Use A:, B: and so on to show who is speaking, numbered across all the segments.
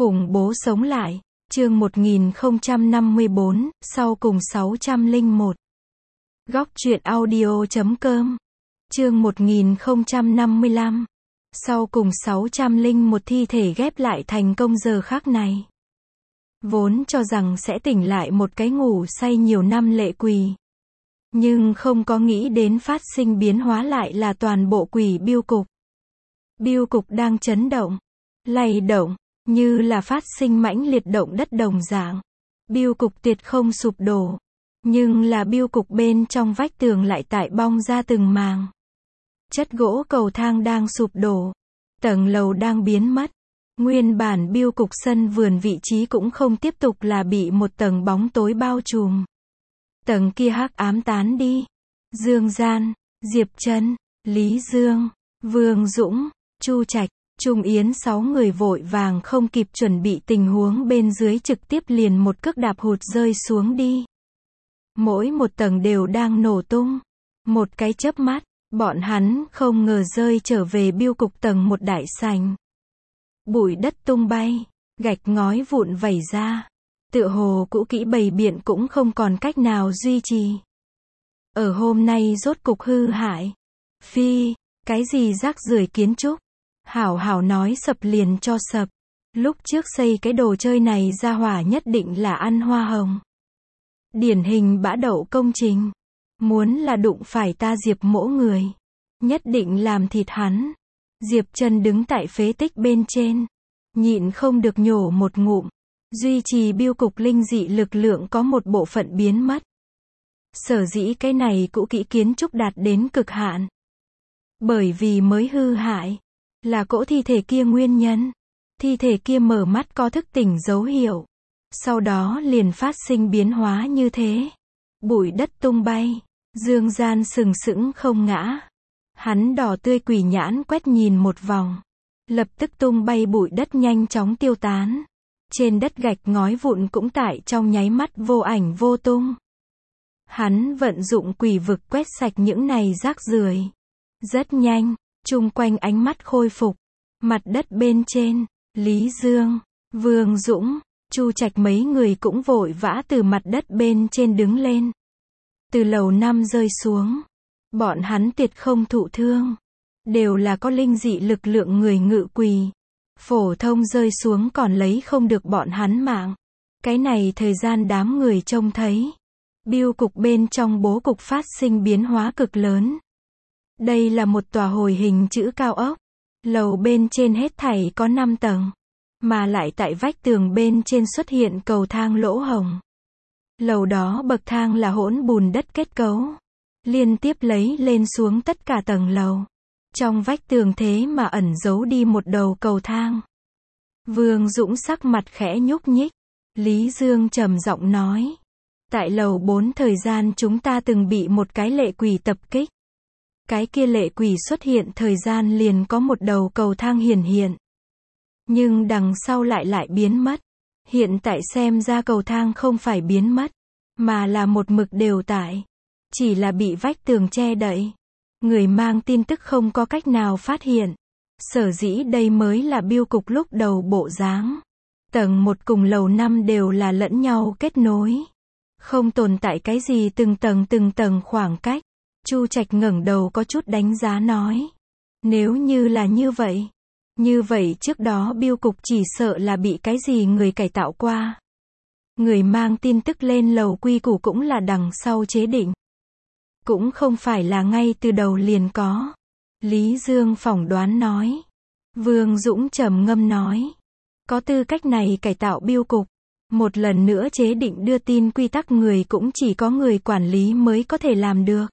A: Khủng bố sống lại. Chương 1054, sau cùng 601. Góc truyện audio.com. Chương 1055. Sau cùng 601 thi thể ghép lại thành công giờ khắc này. Vốn cho rằng sẽ tỉnh lại một cái ngủ say nhiều năm lệ quỷ. Nhưng không có nghĩ đến phát sinh biến hóa lại là toàn bộ quỷ biêu cục. Biêu cục đang chấn động, lay động, như là phát sinh mãnh liệt động đất đồng dạng. Biêu cục tuyệt không sụp đổ, nhưng là biêu cục bên trong vách tường lại tại bong ra từng màng. Chất gỗ cầu thang đang sụp đổ, tầng lầu đang biến mất. Nguyên bản biêu cục sân vườn vị trí cũng không tiếp tục là bị một tầng bóng tối bao trùm. Tầng kia hắc ám tán đi. Dương Gian, Diệp Trân, Lý Dương, Vương Dũng, Chu Trạch, Trung Yến 6 người vội vàng không kịp chuẩn bị tình huống bên dưới trực tiếp liền một cước đạp hụt rơi xuống đi. Mỗi một tầng đều đang nổ tung. Một cái chớp mắt, bọn hắn không ngờ rơi trở về biêu cục tầng một đại sảnh. Bụi đất tung bay, gạch ngói vụn vẩy ra. Tựa hồ cũ kỹ bày biện cũng không còn cách nào duy trì. Ở hôm nay rốt cục hư hại. Phi, cái gì rác rưởi kiến trúc. Hảo hảo nói sập liền cho sập. Lúc trước xây cái đồ chơi này ra hỏa nhất định là ăn hoa hồng. Điển hình bã đậu công trình. Muốn là đụng phải ta Diệp mỗ người. Nhất định làm thịt hắn. Diệp Trân đứng tại phế tích bên trên. Nhịn không được nhổ một ngụm. Duy trì biêu cục linh dị lực lượng có một bộ phận biến mất. Sở dĩ cái này cũ kỹ kiến trúc đạt đến cực hạn. Bởi vì mới hư hại. Là cỗ thi thể kia nguyên nhân. Thi thể kia mở mắt có thức tỉnh dấu hiệu. Sau đó liền phát sinh biến hóa như thế. Bụi đất tung bay. Dương Gian sừng sững không ngã. Hắn đỏ tươi quỷ nhãn quét nhìn một vòng. Lập tức tung bay bụi đất nhanh chóng tiêu tán. Trên đất gạch ngói vụn cũng tại trong nháy mắt vô ảnh vô tung. Hắn vận dụng quỷ vực quét sạch những này rác rưởi. Rất nhanh, chung quanh ánh mắt khôi phục. Mặt đất bên trên, Lý Dương, Vương Dũng, Chu Trạch mấy người cũng vội vã từ mặt đất bên trên đứng lên. Từ lầu 5 rơi xuống. Bọn hắn tuyệt không thụ thương. Đều là có linh dị lực lượng người ngự quỷ. Phổ thông rơi xuống còn lấy không được bọn hắn mạng. Cái này thời gian đám người trông thấy. Biêu cục bên trong bố cục phát sinh biến hóa cực lớn. Đây là một tòa hồi hình chữ cao ốc. Lầu bên trên hết thảy có 5 tầng. Mà lại tại vách tường bên trên xuất hiện cầu thang lỗ hổng. Lầu đó bậc thang là hỗn bùn đất kết cấu. Liên tiếp lấy lên xuống tất cả tầng lầu. Trong vách tường thế mà ẩn giấu đi một đầu cầu thang. Vương Dũng sắc mặt khẽ nhúc nhích. Lý Dương trầm giọng nói. Tại lầu 4 thời gian chúng ta từng bị một cái lệ quỷ tập kích. Cái kia lệ quỷ xuất hiện thời gian liền có một đầu cầu thang hiển hiện. Nhưng đằng sau lại biến mất. Hiện tại xem ra cầu thang không phải biến mất. Mà là một mực đều tại. Chỉ là bị vách tường che đậy. Người mang tin tức không có cách nào phát hiện. Sở dĩ đây mới là biêu cục lúc đầu bộ dáng. Tầng 1 cùng lầu 5 đều là lẫn nhau kết nối. Không tồn tại cái gì từng tầng khoảng cách. Chu Trạch ngẩng đầu có chút đánh giá nói. Nếu như là như vậy trước đó biêu cục chỉ sợ là bị cái gì người cải tạo qua. Người mang tin tức lên lầu quy củ cũng là đằng sau chế định. Cũng không phải là ngay từ đầu liền có. Lý Dương phỏng đoán nói. Vương Dũng trầm ngâm nói. Có tư cách này cải tạo biêu cục. Một lần nữa chế định đưa tin quy tắc người cũng chỉ có người quản lý mới có thể làm được.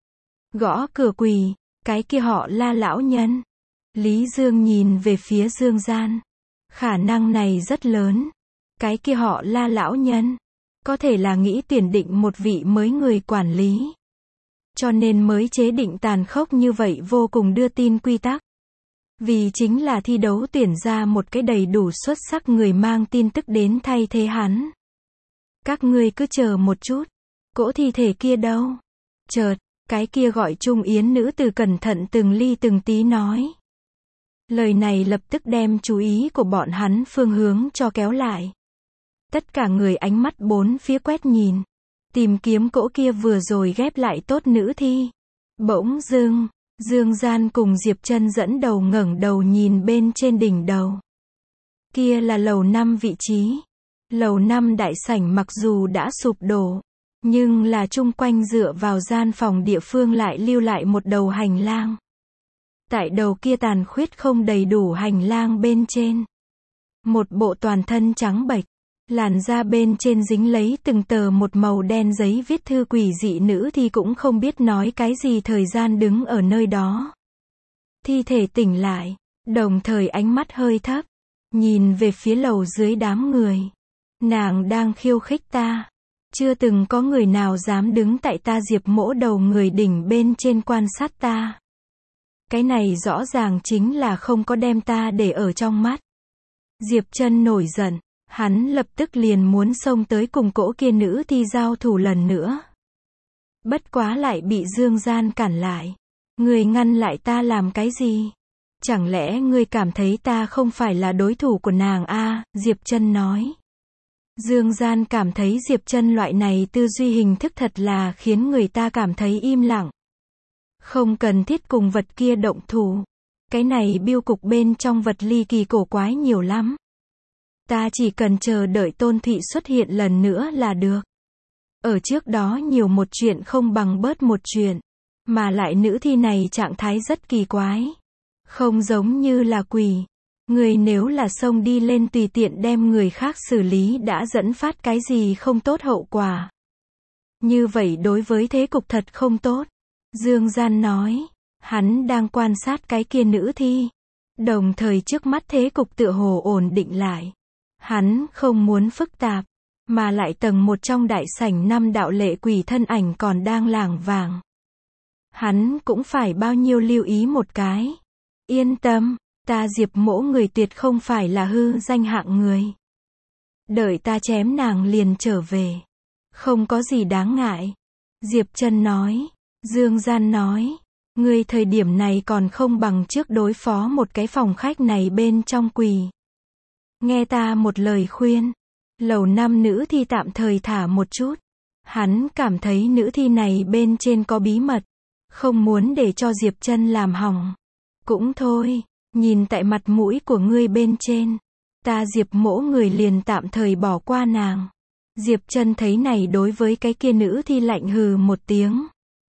A: Gõ cửa quỳ, cái kia họ La lão nhân. Lý Dương nhìn về phía Dương Gian. Khả năng này rất lớn. Cái kia họ La lão nhân. Có thể là nghĩ tuyển định một vị mới người quản lý. Cho nên mới chế định tàn khốc như vậy vô cùng đưa tin quy tắc. Vì chính là thi đấu tuyển ra một cái đầy đủ xuất sắc người mang tin tức đến thay thế hắn. Các ngươi cứ chờ một chút. Cỗ thi thể kia đâu? Chợt, cái kia gọi Trung Yến nữ từ cẩn thận từng ly từng tí nói. Lời này lập tức đem chú ý của bọn hắn phương hướng cho kéo lại. Tất cả người ánh mắt bốn phía quét nhìn, tìm kiếm cỗ kia vừa rồi ghép lại tốt nữ thi. Bỗng dưng, Dương Gian cùng Diệp Chân dẫn đầu ngẩng đầu nhìn bên trên đỉnh đầu. Kia là lầu 5 vị trí. Lầu 5 đại sảnh mặc dù đã sụp đổ, nhưng là chung quanh dựa vào gian phòng địa phương lại lưu lại một đầu hành lang. Tại đầu kia tàn khuyết không đầy đủ hành lang bên trên, một bộ toàn thân trắng bệch, làn da bên trên dính lấy từng tờ một màu đen giấy viết thư quỷ dị nữ thì cũng không biết nói cái gì thời gian đứng ở nơi đó. Thi thể tỉnh lại, đồng thời ánh mắt hơi thấp, nhìn về phía lầu dưới đám người. Nàng đang khiêu khích ta. Chưa từng có người nào dám đứng tại ta Diệp Mỗ đầu người đỉnh bên trên quan sát ta. Cái này rõ ràng chính là không có đem ta để ở trong mắt. Diệp Chân nổi giận, hắn lập tức liền muốn xông tới cùng cỗ kia nữ thi giao thủ lần nữa. Bất quá lại bị Dương Gian cản lại. Người ngăn lại ta làm cái gì? Chẳng lẽ ngươi cảm thấy ta không phải là đối thủ của nàng a? Diệp Chân nói. Dương Gian cảm thấy Diệp Chân loại này tư duy hình thức thật là khiến người ta cảm thấy im lặng. Không cần thiết cùng vật kia động thủ. Cái này biêu cục bên trong vật ly kỳ cổ quái nhiều lắm. Ta chỉ cần chờ đợi Tôn Thụy xuất hiện lần nữa là được. Ở trước đó nhiều một chuyện không bằng bớt một chuyện. Mà lại nữ thi này trạng thái rất kỳ quái. Không giống như là quỷ. Người nếu là xông đi lên tùy tiện đem người khác xử lý đã dẫn phát cái gì không tốt hậu quả. Như vậy đối với thế cục thật không tốt. Dương Gian nói, hắn đang quan sát cái kia nữ thi. Đồng thời trước mắt thế cục tựa hồ ổn định lại. Hắn không muốn phức tạp, mà lại tầng một trong đại sảnh 5 đạo lệ quỷ thân ảnh còn đang lảng vảng. Hắn cũng phải bao nhiêu lưu ý một cái. Yên tâm, ta Diệp Mỗ người tuyệt không phải là hư danh hạng người. Đợi ta chém nàng liền trở về. Không có gì đáng ngại. Diệp Chân nói. Dương Gian nói. Ngươi thời điểm này còn không bằng trước đối phó một cái phòng khách này bên trong quỷ. Nghe ta một lời khuyên. Lầu 5 nữ thi tạm thời thả một chút. Hắn cảm thấy nữ thi này bên trên có bí mật. Không muốn để cho Diệp Chân làm hỏng. Cũng thôi, nhìn tại mặt mũi của ngươi bên trên. Ta Diệp Mỗ người liền tạm thời bỏ qua nàng. Diệp Chân thấy này đối với cái kia nữ thi lạnh hừ một tiếng.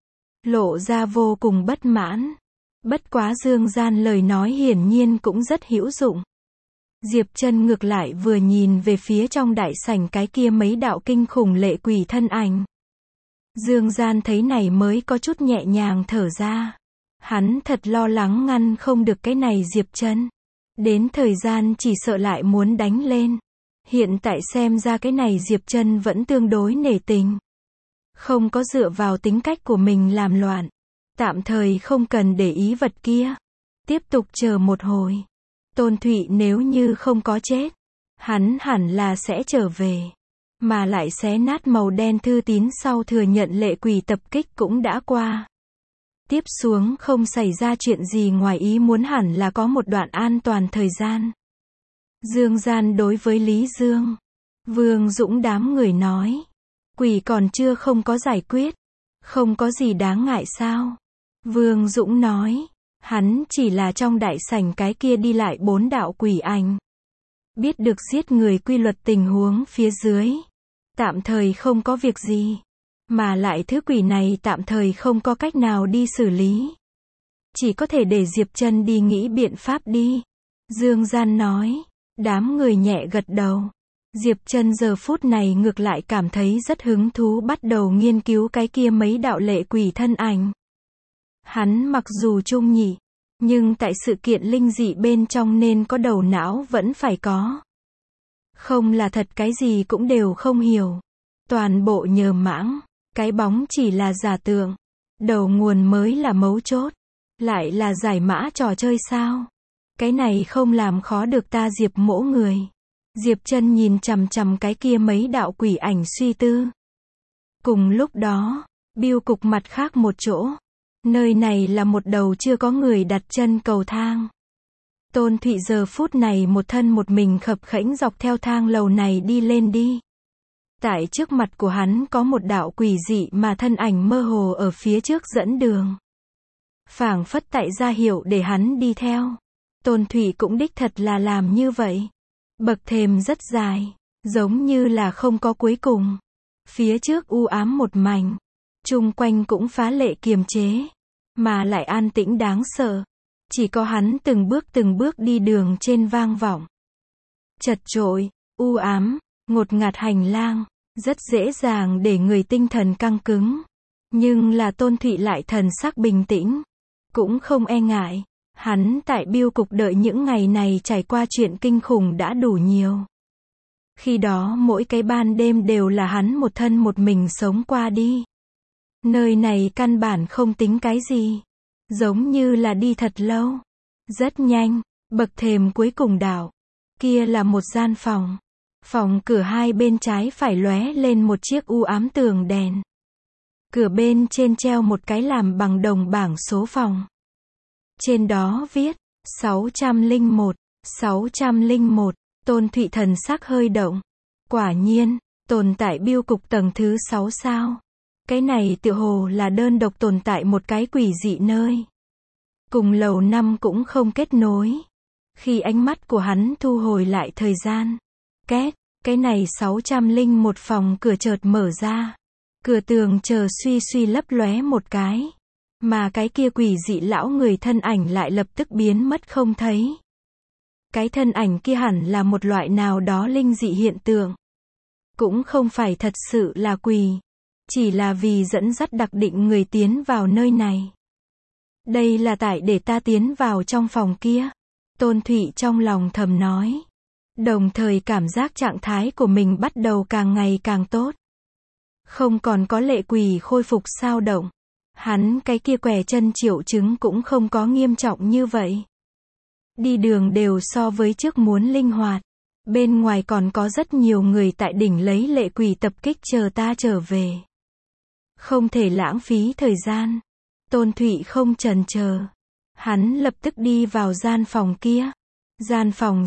A: Lộ ra vô cùng bất mãn. Bất quá Dương Gian lời nói hiển nhiên cũng rất hữu dụng. Diệp Chân ngược lại vừa nhìn về phía trong đại sảnh cái kia mấy đạo kinh khủng lệ quỷ thân ảnh. Dương Gian thấy này mới có chút nhẹ nhàng thở ra. Hắn thật lo lắng ngăn không được cái này Diệp Chân. Đến thời gian chỉ sợ lại muốn đánh lên. Hiện tại xem ra cái này Diệp Chân vẫn tương đối nể tình. Không có dựa vào tính cách của mình làm loạn. Tạm thời không cần để ý vật kia. Tiếp tục chờ một hồi. Tôn Thụy nếu như không có chết, hắn hẳn là sẽ trở về. Mà lại xé nát màu đen thư tín sau thừa nhận lệ quỷ tập kích cũng đã qua. Tiếp xuống không xảy ra chuyện gì ngoài ý muốn hẳn là có một đoạn an toàn thời gian. Dương Gian đối với Lý Dương, Vương Dũng đám người nói. Quỷ còn chưa không có giải quyết. Không có gì đáng ngại sao? Vương Dũng nói. Hắn chỉ là trong đại sảnh cái kia đi lại 4 đạo quỷ ảnh. Biết được giết người quy luật tình huống phía dưới. Tạm thời không có việc gì. Mà lại thứ quỷ này tạm thời không có cách nào đi xử lý. Chỉ có thể để Diệp Chân đi nghĩ biện pháp đi. Dương Gian nói. Đám người nhẹ gật đầu. Diệp Chân giờ phút này ngược lại cảm thấy rất hứng thú bắt đầu nghiên cứu cái kia mấy đạo lệ quỷ thân ảnh. Hắn mặc dù trung nhị, nhưng tại sự kiện linh dị bên trong nên có đầu não vẫn phải có. Không là thật cái gì cũng đều không hiểu. Toàn bộ nhờ mãng, cái bóng chỉ là giả tượng. Đầu nguồn mới là mấu chốt. Lại là giải mã trò chơi sao? Cái này không làm khó được ta Diệp Mỗ người. Diệp Chân nhìn chằm chằm cái kia mấy đạo quỷ ảnh suy tư. Cùng lúc đó, biêu cục mặt khác một chỗ. Nơi này là một đầu chưa có người đặt chân cầu thang. Tôn Thụy giờ phút này một thân một mình khập khẽnh dọc theo thang lầu này đi lên đi. Tại trước mặt của hắn có một đạo quỷ dị mà thân ảnh mơ hồ ở phía trước dẫn đường. Phảng phất tại ra hiệu để hắn đi theo. Tôn Thụy cũng đích thật là làm như vậy. Bậc thềm rất dài, giống như là không có cuối cùng. Phía trước u ám một mảnh, chung quanh cũng phá lệ kiềm chế, mà lại an tĩnh đáng sợ. Chỉ có hắn từng bước đi đường trên vang vọng. Chật chội, u ám, ngột ngạt hành lang, rất dễ dàng để người tinh thần căng cứng. Nhưng là Tôn Thụy lại thần sắc bình tĩnh, cũng không e ngại. Hắn tại bưu cục đợi những ngày này trải qua chuyện kinh khủng đã đủ nhiều. Khi đó mỗi cái ban đêm đều là hắn một thân một mình sống qua đi. Nơi này căn bản không tính cái gì. Giống như là đi thật lâu. Rất nhanh, bậc thềm cuối cùng đảo. Kia là một gian phòng. Phòng cửa hai bên trái phải lóe lên một chiếc u ám tường đèn. Cửa bên trên treo một cái làm bằng đồng bảng số phòng. Trên đó viết 601, 601, Tôn Thụy thần sắc hơi động. Quả nhiên, tồn tại bưu cục tầng thứ 6 sao. Cái này tựa hồ là đơn độc tồn tại một cái quỷ dị nơi. Cùng lầu 5 cũng không kết nối. Khi ánh mắt của hắn thu hồi lại thời gian. Két, cái này 601 phòng cửa chợt mở ra. Cửa tường chờ suy suy lấp lóe một cái. Mà cái kia quỷ dị lão người thân ảnh lại lập tức biến mất không thấy. Cái thân ảnh kia hẳn là một loại nào đó linh dị hiện tượng. Cũng không phải thật sự là quỷ. Chỉ là vì dẫn dắt đặc định người tiến vào nơi này. Đây là tại để ta tiến vào trong phòng kia. Tôn Thụy trong lòng thầm nói. Đồng thời cảm giác trạng thái của mình bắt đầu càng ngày càng tốt. Không còn có lệ quỷ khôi phục sao động. Hắn cái kia què chân triệu chứng cũng không có nghiêm trọng như vậy. Đi đường đều so với trước muốn linh hoạt. Bên ngoài còn có rất nhiều người tại đỉnh lấy lệ quỷ tập kích chờ ta trở về. Không thể lãng phí thời gian. Tôn Thụy không chần chờ. Hắn lập tức đi vào gian phòng kia. Gian phòng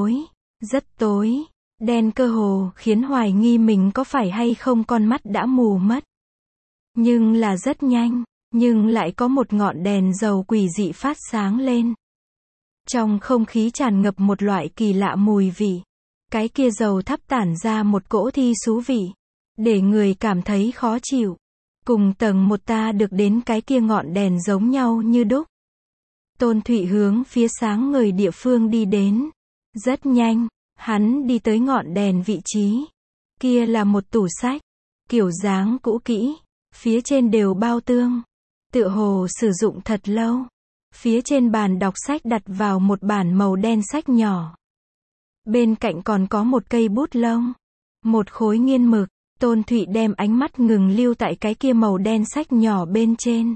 A: rất tối, đen cơ hồ khiến hoài nghi mình có phải hay không con mắt đã mù mất. Nhưng là rất nhanh, nhưng lại có một ngọn đèn dầu quỷ dị phát sáng lên. Trong không khí tràn ngập một loại kỳ lạ mùi vị. Cái kia dầu thắp tản ra một cỗ thi xú vị, để người cảm thấy khó chịu. Cùng tầng một ta được đến cái kia ngọn đèn giống nhau như đúc. Tôn Thụy hướng phía sáng ngời địa phương đi đến. Rất nhanh, hắn đi tới ngọn đèn vị trí. Kia là một tủ sách, kiểu dáng cũ kỹ, phía trên đều bao tương. Tựa hồ sử dụng thật lâu. Phía trên bàn đọc sách đặt vào một bản màu đen sách nhỏ. Bên cạnh còn có một cây bút lông, một khối nghiên mực. Tôn Thụy đem ánh mắt ngừng lưu tại cái kia màu đen sách nhỏ bên trên.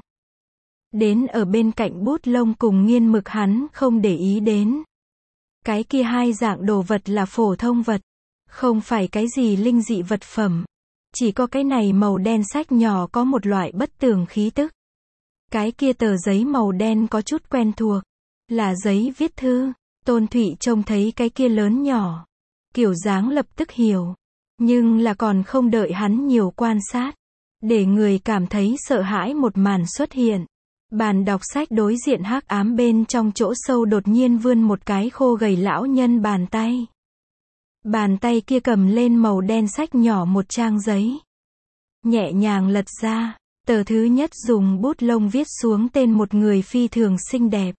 A: Đến ở bên cạnh bút lông cùng nghiên mực hắn không để ý đến. Cái kia hai dạng đồ vật là phổ thông vật, không phải cái gì linh dị vật phẩm. Chỉ có cái này màu đen sách nhỏ có một loại bất tường khí tức. Cái kia tờ giấy màu đen có chút quen thuộc, là giấy viết thư. Tôn Thụy trông thấy cái kia lớn nhỏ, kiểu dáng lập tức hiểu. Nhưng là còn không đợi hắn nhiều quan sát, để người cảm thấy sợ hãi một màn xuất hiện. Bàn đọc sách đối diện hắc ám bên trong chỗ sâu đột nhiên vươn một cái khô gầy lão nhân bàn tay. Bàn tay kia cầm lên màu đen sách nhỏ một trang giấy. Nhẹ nhàng lật ra, tờ thứ nhất dùng bút lông viết xuống tên một người phi thường xinh đẹp.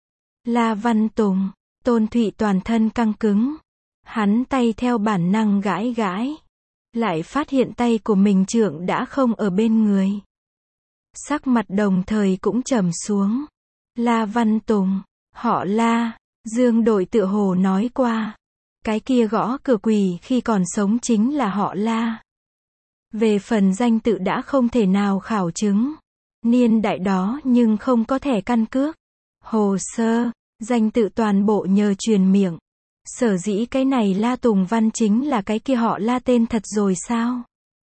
A: La Văn Tùng. Tôn Thụy toàn thân căng cứng. Hắn tay theo bản năng gãi gãi. Lại phát hiện tay của mình trượng đã không ở bên người. Sắc mặt đồng thời cũng trầm xuống. La Văn Tùng, họ La, Dương Đội tựa hồ nói qua. Cái kia gõ cửa quỷ khi còn sống chính là họ La. Về phần danh tự đã không thể nào khảo chứng. Niên đại đó nhưng không có thẻ căn cước. Hồ sơ, danh tự toàn bộ nhờ truyền miệng. Sở dĩ cái này La Tùng Văn chính là cái kia họ La tên thật rồi sao?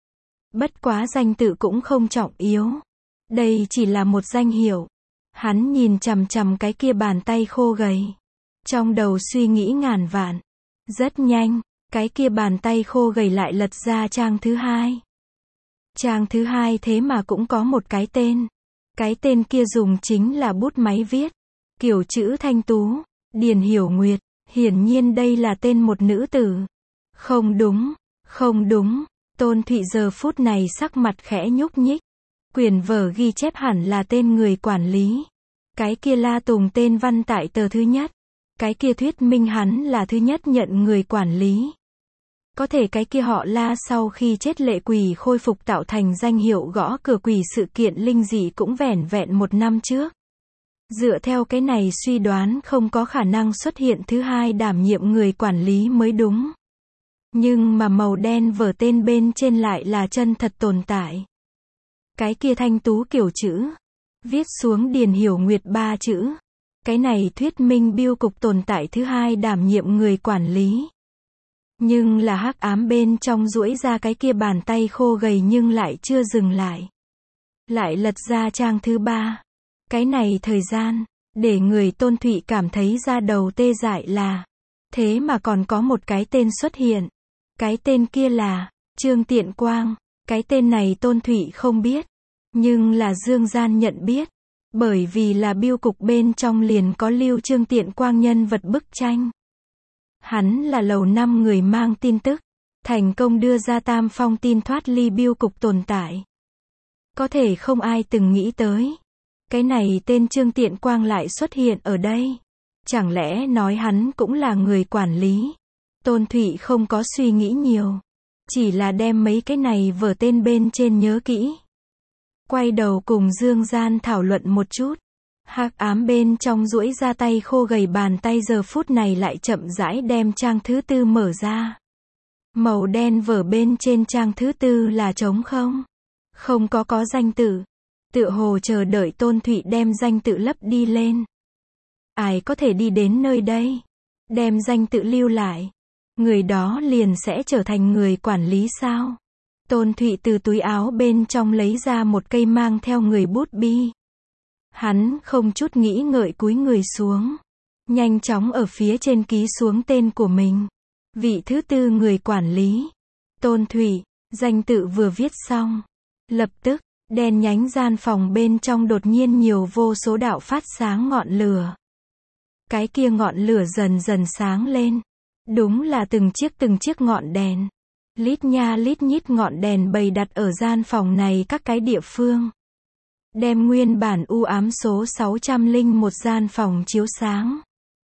A: Bất quá danh tự cũng không trọng yếu. Đây chỉ là một danh hiệu. Hắn nhìn chằm chằm cái kia bàn tay khô gầy. Trong đầu suy nghĩ ngàn vạn. Rất nhanh, cái kia bàn tay khô gầy lại lật ra trang thứ hai. Trang thứ hai thế mà cũng có một cái tên. Cái tên kia dùng chính là bút máy viết. Kiểu chữ thanh tú, Điền Hiểu Nguyệt. Hiển nhiên đây là tên một nữ tử. Không đúng, không đúng. Tôn Thụy giờ phút này sắc mặt khẽ nhúc nhích. Quyển vở ghi chép hẳn là tên người quản lý. Cái kia La Tùng tên văn tại tờ thứ nhất. Cái kia thuyết minh hắn là thứ nhất nhận người quản lý. Có thể cái kia họ La sau khi chết lệ quỷ khôi phục tạo thành danh hiệu gõ cửa quỷ sự kiện linh dị cũng vẻn vẹn 1 năm trước. Dựa theo cái này suy đoán không có khả năng xuất hiện thứ hai đảm nhiệm người quản lý mới đúng. Nhưng mà màu đen vở tên bên trên lại là chân thật tồn tại. Cái kia thanh tú kiểu chữ. Viết xuống Điền Hiểu Nguyệt 3 chữ. Cái này thuyết minh bưu cục tồn tại thứ hai đảm nhiệm người quản lý. Nhưng là hắc ám bên trong duỗi ra cái kia bàn tay khô gầy nhưng lại chưa dừng lại. Lại lật ra trang thứ 3. Cái này thời gian, để người Tôn Thụy cảm thấy da đầu tê dại là. Thế mà còn có một cái tên xuất hiện. Cái tên kia là Trương Tiện Quang. Cái tên này Tôn Thụy không biết. Nhưng là Dương Gian nhận biết. Bởi vì là bưu cục bên trong liền có lưu Trương Tiện Quang nhân vật bức tranh. Hắn là lầu 5 người mang tin tức. Thành công đưa ra Tam Phong tin thoát ly bưu cục tồn tại. Có thể không ai từng nghĩ tới. Cái này tên Trương Tiện Quang lại xuất hiện ở đây. Chẳng lẽ nói hắn cũng là người quản lý. Tôn Thụy không có suy nghĩ nhiều. Chỉ là đem mấy cái này vở tên bên trên nhớ kỹ. Quay đầu cùng Dương Gian thảo luận một chút. Hắc ám bên trong duỗi ra tay khô gầy bàn tay giờ phút này lại chậm rãi đem trang thứ 4 mở ra. Màu đen vở bên trên trang thứ 4 là trống không. Không có danh tự. Tựa hồ chờ đợi Tôn Thụy đem danh tự lấp đi lên. Ai có thể đi đến nơi đây? Đem danh tự lưu lại. Người đó liền sẽ trở thành người quản lý sao? Tôn Thụy từ túi áo bên trong lấy ra một cây mang theo người bút bi. Hắn không chút nghĩ ngợi cúi người xuống. Nhanh chóng ở phía trên ký xuống tên của mình. Vị thứ 4 người quản lý. Tôn Thụy, danh tự vừa viết xong. Lập tức, đèn nhánh gian phòng bên trong đột nhiên nhiều vô số đạo phát sáng ngọn lửa. Cái kia ngọn lửa dần dần sáng lên. Đúng là từng chiếc ngọn đèn. Lít nha lít nhít ngọn đèn bày đặt ở gian phòng này các cái địa phương. Đem nguyên bản u ám số 601 gian phòng chiếu sáng.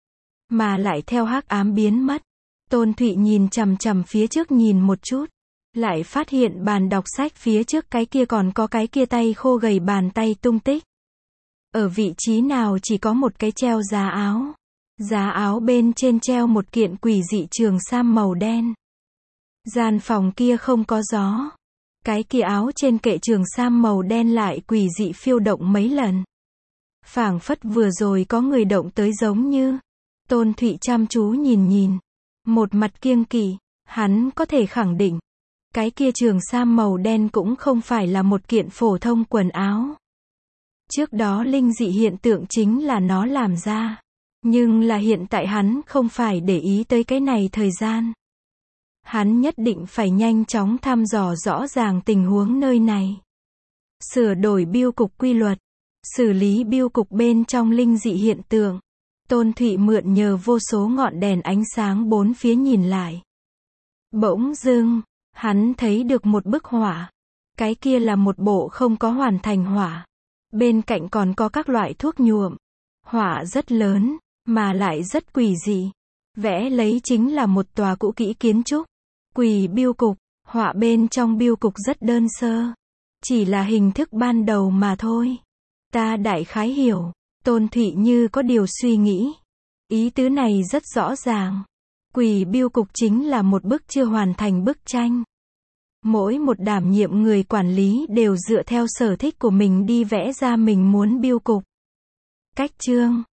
A: Mà lại theo hắc ám biến mất. Tôn Thụy nhìn chằm chằm phía trước nhìn một chút. Lại phát hiện bàn đọc sách phía trước cái kia còn có cái kia tay khô gầy bàn tay tung tích. Ở vị trí nào chỉ có một cái treo giá áo. Giá áo bên trên treo một kiện quỷ dị trường sam màu đen. Gian phòng kia không có gió. Cái kia áo trên kệ trường sam màu đen lại quỷ dị phiêu động mấy lần. Phảng phất vừa rồi có người động tới giống như. Tôn Thụy chăm chú nhìn. Một mặt kiêng kỵ. Hắn có thể khẳng định. Cái kia trường sam màu đen cũng không phải là một kiện phổ thông quần áo. Trước đó linh dị hiện tượng chính là nó làm ra. Nhưng là hiện tại hắn không phải để ý tới cái này thời gian. Hắn nhất định phải nhanh chóng thăm dò rõ ràng tình huống nơi này. Sửa đổi bưu cục quy luật. Xử lý bưu cục bên trong linh dị hiện tượng. Tôn Thụy mượn nhờ vô số ngọn đèn ánh sáng bốn phía nhìn lại. Bỗng dưng, hắn thấy được một bức họa. Cái kia là một bộ không có hoàn thành họa. Bên cạnh còn có các loại thuốc nhuộm. Họa rất lớn, mà lại rất quỷ dị. Vẽ lấy chính là một tòa cũ kỹ kiến trúc. Quỷ bưu cục, họa bên trong bưu cục rất đơn sơ. Chỉ là hình thức ban đầu mà thôi. Ta đại khái hiểu. Tôn Thụy như có điều suy nghĩ. Ý tứ này rất rõ ràng. Quỷ bưu cục chính là một bức chưa hoàn thành bức tranh. Mỗi một đảm nhiệm người quản lý đều dựa theo sở thích của mình đi vẽ ra mình muốn bưu cục. Cách chương